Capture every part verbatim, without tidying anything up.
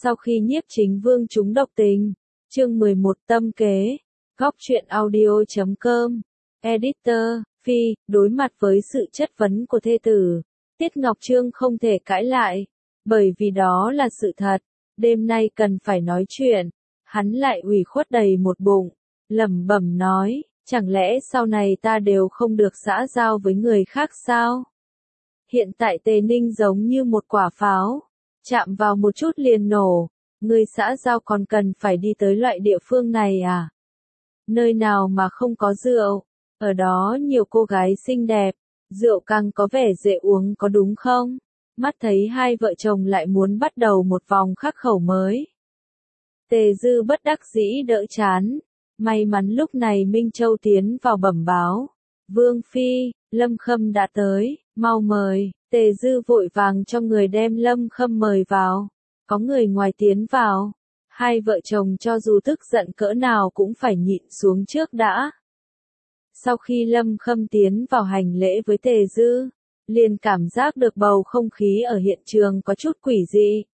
Sau khi Nhiếp Chính Vương trúng độc tình, chương mười một tâm kế, góc truyện audio chấm com, editor, Phi, đối mặt với sự chất vấn của thê tử, Tiết Ngọc Trương không thể cãi lại, bởi vì đó là sự thật, đêm nay cần phải nói chuyện, hắn lại ủy khuất đầy một bụng, lẩm bẩm nói, chẳng lẽ sau này ta đều không được xã giao với người khác sao? Hiện tại Tề Ninh giống như một quả pháo, chạm vào một chút liền nổ, người xã giao còn cần phải đi tới loại địa phương này à? Nơi nào mà không có rượu, ở đó nhiều cô gái xinh đẹp, rượu càng có vẻ dễ uống có đúng không? Mắt thấy hai vợ chồng lại muốn bắt đầu một vòng khắc khẩu mới. Tề Dư bất đắc dĩ đỡ chán, may mắn lúc này Minh Châu tiến vào bẩm báo. Vương Phi, Lâm Khâm đã tới, mau mời, Tề Dư vội vàng cho người đem Lâm Khâm mời vào. Có người ngoài tiến vào, hai vợ chồng cho dù tức giận cỡ nào cũng phải nhịn xuống trước đã. Sau khi Lâm Khâm tiến vào hành lễ với Tề Dư, liền cảm giác được bầu không khí ở hiện trường có chút quỷ dị.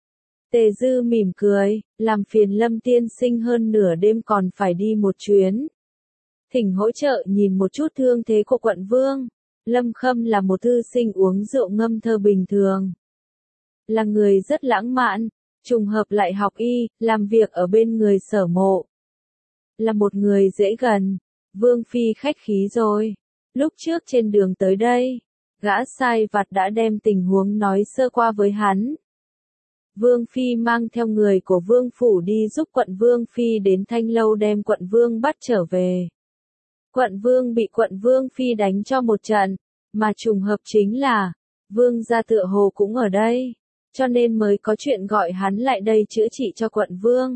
Tề Dư mỉm cười, làm phiền Lâm tiên sinh hơn nửa đêm còn phải đi một chuyến. Thỉnh hỗ trợ nhìn một chút thương thế của quận vương. Lâm Khâm là một thư sinh uống rượu ngâm thơ bình thường. Là người rất lãng mạn, trùng hợp lại học y, làm việc ở bên người Sở Mộ. Là một người dễ gần, Vương Phi khách khí rồi. Lúc trước trên đường tới đây, gã sai vặt đã đem tình huống nói sơ qua với hắn. Vương Phi mang theo người của Vương Phủ đi giúp quận Vương Phi đến Thanh Lâu đem quận Vương bắt trở về. Quận Vương bị quận Vương Phi đánh cho một trận, mà trùng hợp chính là, Vương gia tựa hồ cũng ở đây, cho nên mới có chuyện gọi hắn lại đây chữa trị cho quận Vương.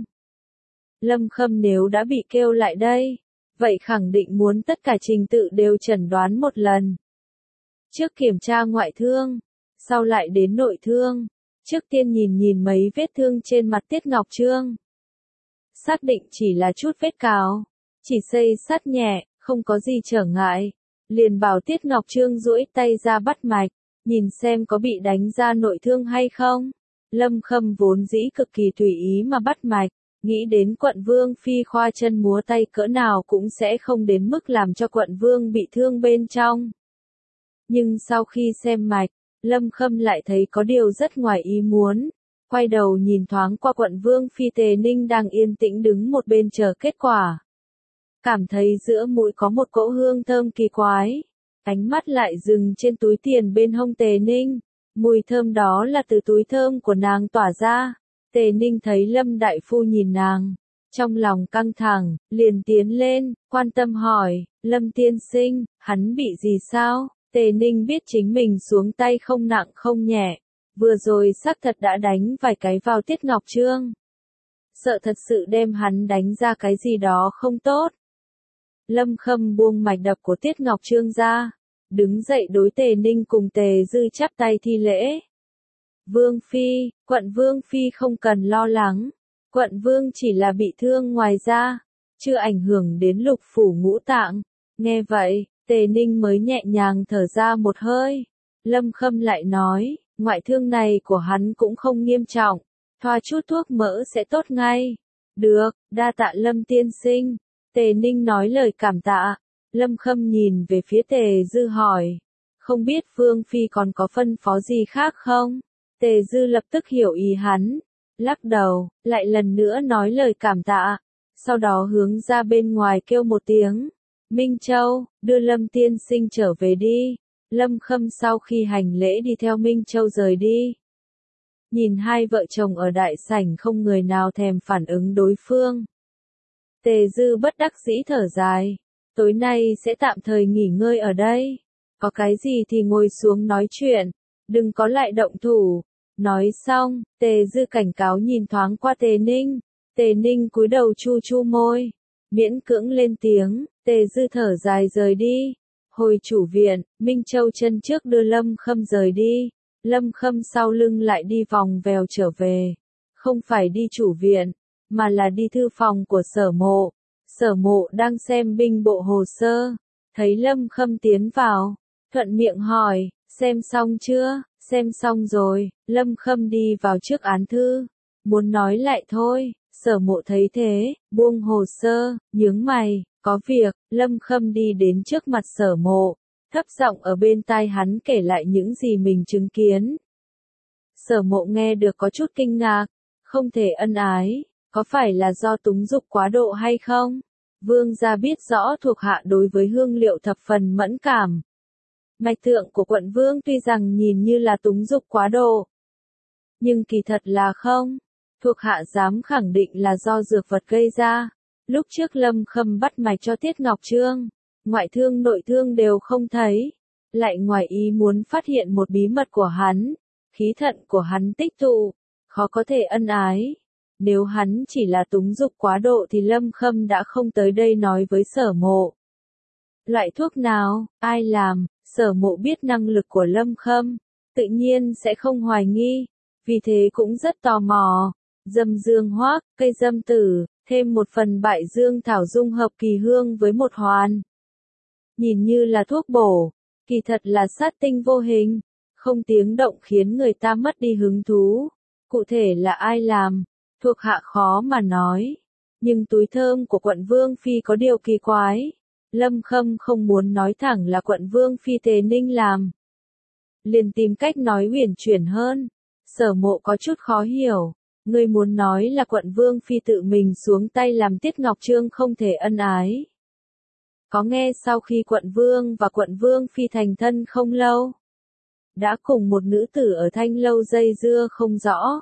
Lâm Khâm nếu đã bị kêu lại đây, vậy khẳng định muốn tất cả trình tự đều chẩn đoán một lần. Trước kiểm tra ngoại thương, sau lại đến nội thương, trước tiên nhìn nhìn mấy vết thương trên mặt Tiết Ngọc Trương. Xác định chỉ là chút vết cào, chỉ xây sắt nhẹ, không có gì trở ngại, liền bảo Tiết Ngọc Trương duỗi tay ra bắt mạch, nhìn xem có bị đánh ra nội thương hay không. Lâm Khâm vốn dĩ cực kỳ tùy ý mà bắt mạch, nghĩ đến quận Vương Phi khoa chân múa tay cỡ nào cũng sẽ không đến mức làm cho quận Vương bị thương bên trong. Nhưng sau khi xem mạch, Lâm Khâm lại thấy có điều rất ngoài ý muốn, quay đầu nhìn thoáng qua quận Vương Phi Tề Ninh đang yên tĩnh đứng một bên chờ kết quả. Cảm thấy giữa mũi có một cỗ hương thơm kỳ quái, ánh mắt lại dừng trên túi tiền bên hông Tề Ninh, mùi thơm đó là từ túi thơm của nàng tỏa ra. Tề Ninh thấy Lâm đại phu nhìn nàng, trong lòng căng thẳng, liền tiến lên, quan tâm hỏi, Lâm tiên sinh, hắn bị gì sao? Tề Ninh biết chính mình xuống tay không nặng không nhẹ, vừa rồi xác thật đã đánh vài cái vào Tiết Ngọc Trương. Sợ thật sự đem hắn đánh ra cái gì đó không tốt. Lâm Khâm buông mạch đập của Tiết Ngọc Trương ra, đứng dậy đối Tề Ninh cùng Tề Dư chắp tay thi lễ. Vương Phi, quận Vương Phi không cần lo lắng, quận Vương chỉ là bị thương ngoài da, chưa ảnh hưởng đến lục phủ ngũ tạng. Nghe vậy, Tề Ninh mới nhẹ nhàng thở ra một hơi. Lâm Khâm lại nói, ngoại thương này của hắn cũng không nghiêm trọng, thoa chút thuốc mỡ sẽ tốt ngay. Được, đa tạ Lâm tiên sinh. Tề Ninh nói lời cảm tạ. Lâm Khâm nhìn về phía Tề Dư hỏi, không biết Vương Phi còn có phân phó gì khác không? Tề Dư lập tức hiểu ý hắn, lắc đầu, lại lần nữa nói lời cảm tạ, sau đó hướng ra bên ngoài kêu một tiếng. Minh Châu, đưa Lâm tiên sinh trở về đi. Lâm Khâm sau khi hành lễ đi theo Minh Châu rời đi. Nhìn hai vợ chồng ở đại sảnh không người nào thèm phản ứng đối phương. Tề Dư bất đắc dĩ thở dài, tối nay sẽ tạm thời nghỉ ngơi ở đây. Có cái gì thì ngồi xuống nói chuyện, đừng có lại động thủ. Nói xong, Tề Dư cảnh cáo nhìn thoáng qua Tề Ninh. Tề Ninh cúi đầu chu chu môi, miễn cưỡng lên tiếng. Tề Dư thở dài rời đi. Hồi chủ viện, Minh Châu chân trước đưa Lâm Khâm rời đi. Lâm Khâm sau lưng lại đi vòng vèo trở về. Không phải đi chủ viện, mà là đi thư phòng của Sở Mộ. Sở Mộ đang xem binh bộ hồ sơ. Thấy Lâm Khâm tiến vào, thuận miệng hỏi, xem xong chưa? Xem xong rồi. Lâm Khâm đi vào trước án thư, muốn nói lại thôi. Sở Mộ thấy thế, buông hồ sơ, nhướng mày, có việc. Lâm Khâm đi đến trước mặt Sở Mộ, thấp giọng ở bên tai hắn kể lại những gì mình chứng kiến. Sở Mộ nghe được có chút kinh ngạc, không thể ân ái, có phải là do túng dục quá độ hay không? Vương gia biết rõ thuộc hạ đối với hương liệu thập phần mẫn cảm. Mạch tượng của quận vương tuy rằng nhìn như là túng dục quá độ, nhưng kỳ thật là không. Thuộc hạ dám khẳng định là do dược vật gây ra. Lúc trước Lâm Khâm bắt mạch cho Tiết Ngọc Trương, ngoại thương nội thương đều không thấy, lại ngoài ý muốn phát hiện một bí mật của hắn, khí thận của hắn tích tụ, khó có thể ân ái. Nếu hắn chỉ là túng dục quá độ thì Lâm Khâm đã không tới đây nói với Sở Mộ. Loại thuốc nào, ai làm, Sở Mộ biết năng lực của Lâm Khâm, tự nhiên sẽ không hoài nghi, vì thế cũng rất tò mò. Dâm dương hoác, cây dâm tử, thêm một phần bại dương thảo dung hợp kỳ hương với một hoàn. Nhìn như là thuốc bổ, kỳ thật là sát tinh vô hình, không tiếng động khiến người ta mất đi hứng thú. Cụ thể là ai làm, thuộc hạ khó mà nói. Nhưng túi thơm của quận Vương Phi có điều kỳ quái. Lâm Khâm không muốn nói thẳng là quận Vương Phi Tề Ninh làm, liền tìm cách nói huyền chuyển hơn. Sở Mộ có chút khó hiểu. Ngươi muốn nói là quận Vương Phi tự mình xuống tay làm Tiết Ngọc Trương không thể ân ái. Có nghe sau khi quận Vương và quận Vương Phi thành thân không lâu, đã cùng một nữ tử ở Thanh Lâu dây dưa không rõ.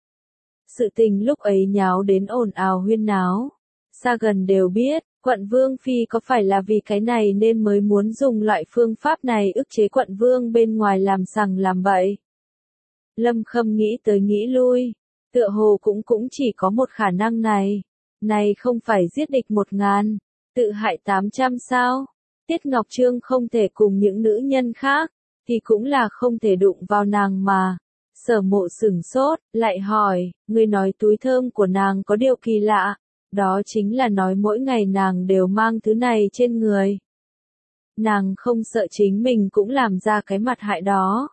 Sự tình lúc ấy nháo đến ồn ào huyên náo. Xa gần đều biết, quận Vương Phi có phải là vì cái này nên mới muốn dùng loại phương pháp này ức chế quận Vương bên ngoài làm sằng làm bậy. Lâm Khâm nghĩ tới nghĩ lui. Tựa hồ cũng cũng chỉ có một khả năng này. Này không phải giết địch một ngàn, tự hại tám trăm sao? Tiết Ngọc Trương không thể cùng những nữ nhân khác, thì cũng là không thể đụng vào nàng mà. Sở Mộ sửng sốt, lại hỏi, người nói túi thơm của nàng có điều kỳ lạ, đó chính là nói mỗi ngày nàng đều mang thứ này trên người. Nàng không sợ chính mình cũng làm ra cái mặt hại đó.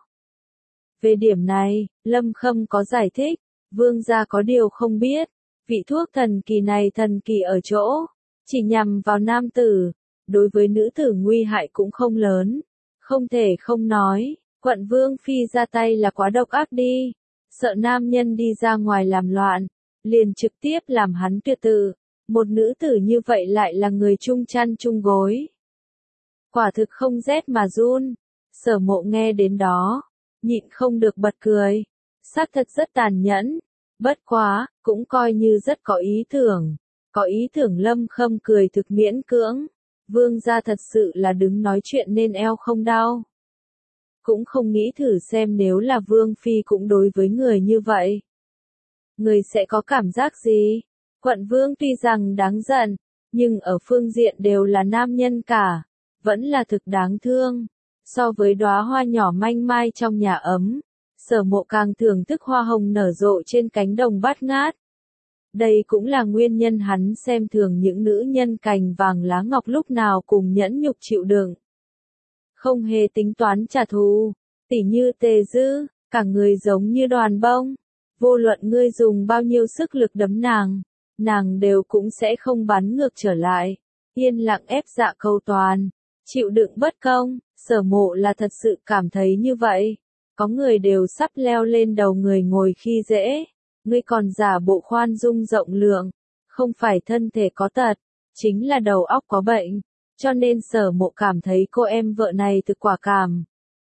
Về điểm này, Lâm Khâm có giải thích. Vương gia có điều không biết, vị thuốc thần kỳ này thần kỳ ở chỗ, chỉ nhằm vào nam tử, đối với nữ tử nguy hại cũng không lớn, không thể không nói, quận Vương Phi ra tay là quá độc ác đi, sợ nam nhân đi ra ngoài làm loạn, liền trực tiếp làm hắn tuyệt tự, một nữ tử như vậy lại là người chung chăn chung gối. Quả thực không rét mà run. Sở Mộ nghe đến đó, nhịn không được bật cười. Xác thật rất tàn nhẫn, bất quá, cũng coi như rất có ý tưởng. Có ý tưởng Lâm Khâm cười thực miễn cưỡng. Vương gia thật sự là đứng nói chuyện nên eo không đau. Cũng không nghĩ thử xem nếu là Vương Phi cũng đối với người như vậy. Người sẽ có cảm giác gì? Quận Vương tuy rằng đáng giận, nhưng ở phương diện đều là nam nhân cả, vẫn là thực đáng thương. So với đóa hoa nhỏ manh mai trong nhà ấm, Sở Mộ càng thưởng thức hoa hồng nở rộ trên cánh đồng bát ngát. Đây cũng là nguyên nhân hắn xem thường những nữ nhân cành vàng lá ngọc lúc nào cùng nhẫn nhục chịu đựng. Không hề tính toán trả thù, tỉ như Tề Dư, cả người giống như đoàn bông. Vô luận ngươi dùng bao nhiêu sức lực đấm nàng, nàng đều cũng sẽ không bắn ngược trở lại. Yên lặng ép dạ câu toàn, chịu đựng bất công. Sở Mộ là thật sự cảm thấy như vậy. Có người đều sắp leo lên đầu người ngồi khi dễ. Ngươi còn giả bộ khoan dung rộng lượng. Không phải thân thể có tật, chính là đầu óc có bệnh. Cho nên Sở Mộ cảm thấy cô em vợ này thực quả cảm.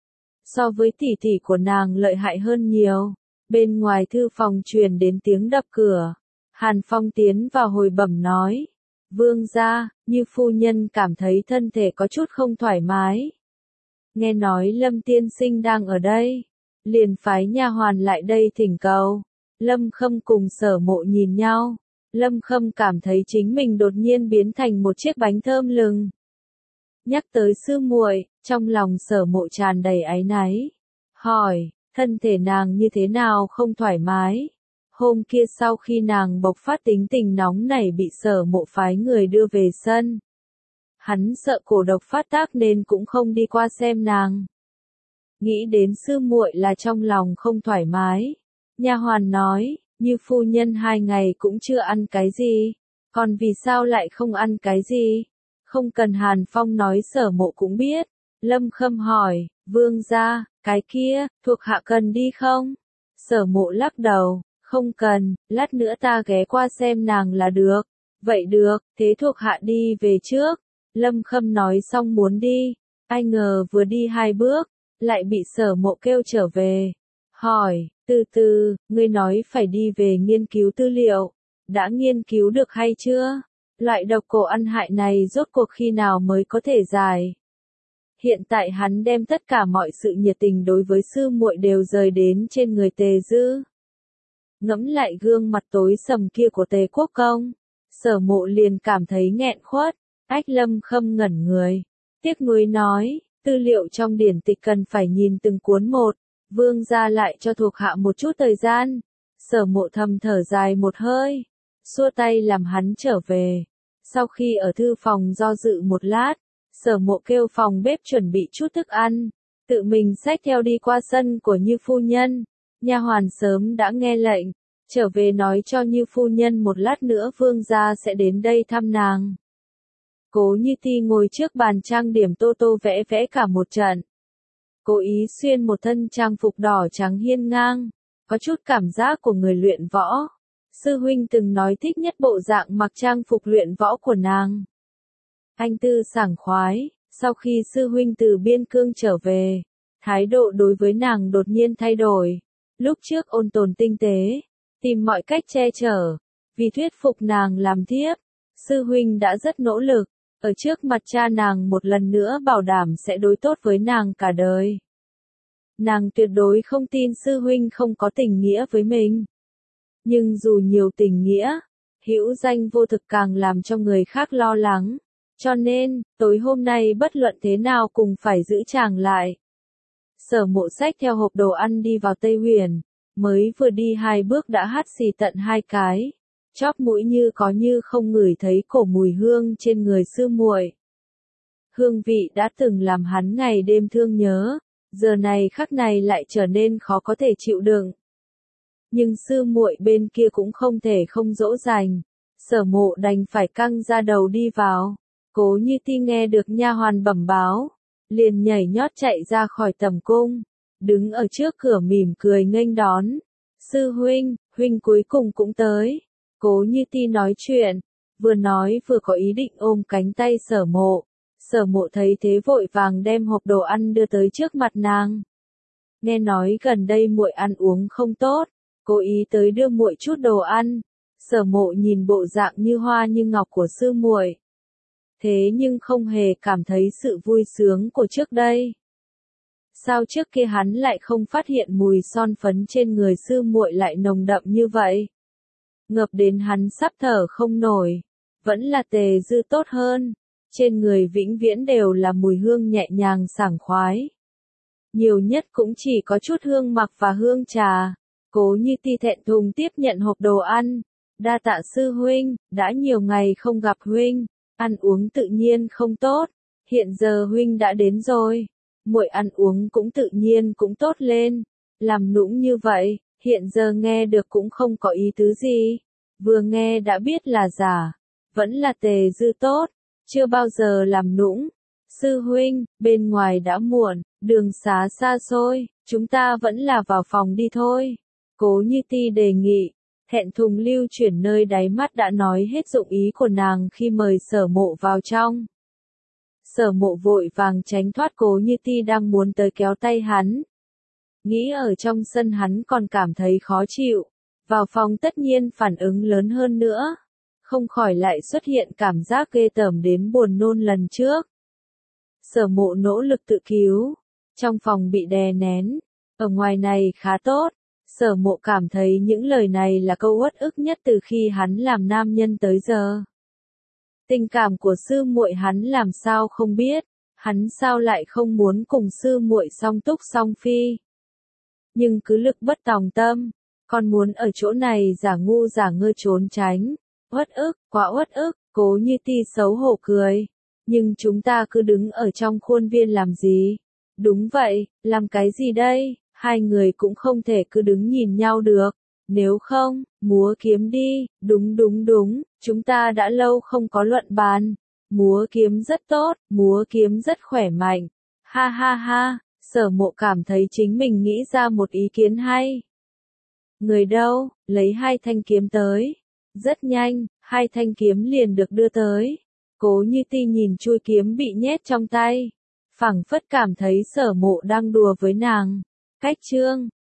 So với tỷ tỷ của nàng lợi hại hơn nhiều. Bên ngoài thư phòng truyền đến tiếng đập cửa. Hàn Phong tiến vào hồi bẩm nói. Vương gia, như phu nhân cảm thấy thân thể có chút không thoải mái. Nghe nói Lâm tiên sinh đang ở đây, liền phái nha hoàn lại đây thỉnh cầu. Lâm Khâm cùng Sở Mộ nhìn nhau. Lâm Khâm cảm thấy chính mình đột nhiên biến thành một chiếc bánh thơm lừng. Nhắc tới sư muội, trong lòng Sở Mộ tràn đầy áy náy. Hỏi, thân thể nàng như thế nào không thoải mái? Hôm kia sau khi nàng bộc phát tính tình nóng nảy bị Sở Mộ phái người đưa về sân. Hắn sợ cổ độc phát tác nên cũng không đi qua xem nàng. Nghĩ đến sư muội là trong lòng không thoải mái. Nha hoàn nói, Như phu nhân hai ngày cũng chưa ăn cái gì, còn vì sao lại không ăn cái gì? Không cần Hàn Phong nói Sở Mộ cũng biết. Lâm Khâm hỏi, vương gia, cái kia, thuộc hạ cần đi không? Sở Mộ lắc đầu, không cần, lát nữa ta ghé qua xem nàng là được. Vậy được, thế thuộc hạ đi về trước. Lâm Khâm nói xong muốn đi, ai ngờ vừa đi hai bước, lại bị Sở Mộ kêu trở về. Hỏi, từ từ, ngươi nói phải đi về nghiên cứu tư liệu, đã nghiên cứu được hay chưa? Loại độc cổ ăn hại này rốt cuộc khi nào mới có thể giải? Hiện tại hắn đem tất cả mọi sự nhiệt tình đối với sư muội đều rời đến trên người Tề Dư. Ngẫm lại gương mặt tối sầm kia của Tề Quốc Công, Sở Mộ liền cảm thấy nghẹn khuất. Ách Lâm Khâm ngẩn người, tiếc nuối nói, tư liệu trong điển tịch cần phải nhìn từng cuốn một, vương gia lại cho thuộc hạ một chút thời gian. Sở Mộ thầm thở dài một hơi, xua tay làm hắn trở về. Sau khi ở thư phòng do dự một lát, Sở Mộ kêu phòng bếp chuẩn bị chút thức ăn, tự mình xách theo đi qua sân của Như phu nhân. Nha hoàn sớm đã nghe lệnh, trở về nói cho Như phu nhân một lát nữa vương gia sẽ đến đây thăm nàng. Cố Như Ti ngồi trước bàn trang điểm tô tô vẽ vẽ cả một trận. Cố ý xuyên một thân trang phục đỏ trắng hiên ngang, có chút cảm giác của người luyện võ. Sư huynh từng nói thích nhất bộ dạng mặc trang phục luyện võ của nàng. Anh tư sảng khoái, sau khi sư huynh từ biên cương trở về, thái độ đối với nàng đột nhiên thay đổi. Lúc trước ôn tồn tinh tế, tìm mọi cách che chở, vì thuyết phục nàng làm thiếp, sư huynh đã rất nỗ lực, ở trước mặt cha nàng một lần nữa bảo đảm sẽ đối tốt với nàng cả đời. Nàng tuyệt đối không tin sư huynh không có tình nghĩa với mình. Nhưng dù nhiều tình nghĩa, hữu danh vô thực càng làm cho người khác lo lắng. Cho nên, tối hôm nay bất luận thế nào cùng phải giữ chàng lại. Sở Mộ xách theo hộp đồ ăn đi vào Tây Huyền, mới vừa đi hai bước đã hắt xì tận hai cái. Chóp mũi như có như không ngửi thấy cổ mùi hương trên người sư muội. Hương vị đã từng làm hắn ngày đêm thương nhớ, giờ này khắc này lại trở nên khó có thể chịu đựng. Nhưng sư muội bên kia cũng không thể không dỗ dành, Sở Mộ đành phải căng ra đầu đi vào. Cố Như Ti nghe được nha hoàn bẩm báo, liền nhảy nhót chạy ra khỏi tầm cung, đứng ở trước cửa mỉm cười nghênh đón. Sư huynh, huynh cuối cùng cũng tới. Cố Như Ti nói chuyện, vừa nói vừa có ý định ôm cánh tay Sở Mộ. Sở Mộ thấy thế vội vàng đem hộp đồ ăn đưa tới trước mặt nàng. Nghe nói gần đây muội ăn uống không tốt, cố ý tới đưa muội chút đồ ăn. Sở Mộ nhìn bộ dạng như hoa như ngọc của sư muội, thế nhưng không hề cảm thấy sự vui sướng của trước đây. Sao trước kia hắn lại không phát hiện mùi son phấn trên người sư muội lại nồng đậm như vậy? Ngập đến hắn sắp thở không nổi. Vẫn là Tề Dư tốt hơn. Trên người vĩnh viễn đều là mùi hương nhẹ nhàng sảng khoái. Nhiều nhất cũng chỉ có chút hương mặc và hương trà. Cố Như Ti thẹn thùng tiếp nhận hộp đồ ăn. Đa tạ sư huynh, đã nhiều ngày không gặp huynh, ăn uống tự nhiên không tốt. Hiện giờ huynh đã đến rồi, muội ăn uống cũng tự nhiên cũng tốt lên. Làm nũng như vậy, hiện giờ nghe được cũng không có ý tứ gì. Vừa nghe đã biết là giả, vẫn là Tề Dư tốt, chưa bao giờ làm nũng. Sư huynh, bên ngoài đã muộn, đường xá xa xôi, chúng ta vẫn là vào phòng đi thôi. Cố Như Ti đề nghị, thẹn thùng lưu chuyển nơi đáy mắt đã nói hết dụng ý của nàng khi mời Sở Mộ vào trong. Sở Mộ vội vàng tránh thoát Cố Như Ti đang muốn tới kéo tay hắn. Nghĩ ở trong sân hắn còn cảm thấy khó chịu, vào phòng tất nhiên phản ứng lớn hơn nữa, không khỏi lại xuất hiện cảm giác ghê tởm đến buồn nôn lần trước. Sở Mộ nỗ lực tự cứu, trong phòng bị đè nén, ở ngoài này khá tốt. Sở Mộ cảm thấy những lời này là câu uất ức nhất từ khi hắn làm nam nhân tới giờ. Tình cảm của sư muội hắn làm sao không biết, hắn sao lại không muốn cùng sư muội song túc song phi. Nhưng cứ lực bất tòng tâm, còn muốn ở chỗ này giả ngu giả ngơ trốn tránh, uất ức, quá uất ức. Cố Như Ti xấu hổ cười. Nhưng chúng ta cứ đứng ở trong khuôn viên làm gì? Đúng vậy, làm cái gì đây? Hai người cũng không thể cứ đứng nhìn nhau được. Nếu không, múa kiếm đi, đúng đúng đúng, chúng ta đã lâu không có luận bàn. Múa kiếm rất tốt, múa kiếm rất khỏe mạnh. Ha ha ha, Sở Mộ cảm thấy chính mình nghĩ ra một ý kiến hay. Người đâu, lấy hai thanh kiếm tới. Rất nhanh, hai thanh kiếm liền được đưa tới. Cố Như Ti nhìn chuôi kiếm bị nhét trong tay, phảng phất cảm thấy Sở Mộ đang đùa với nàng. Cách chương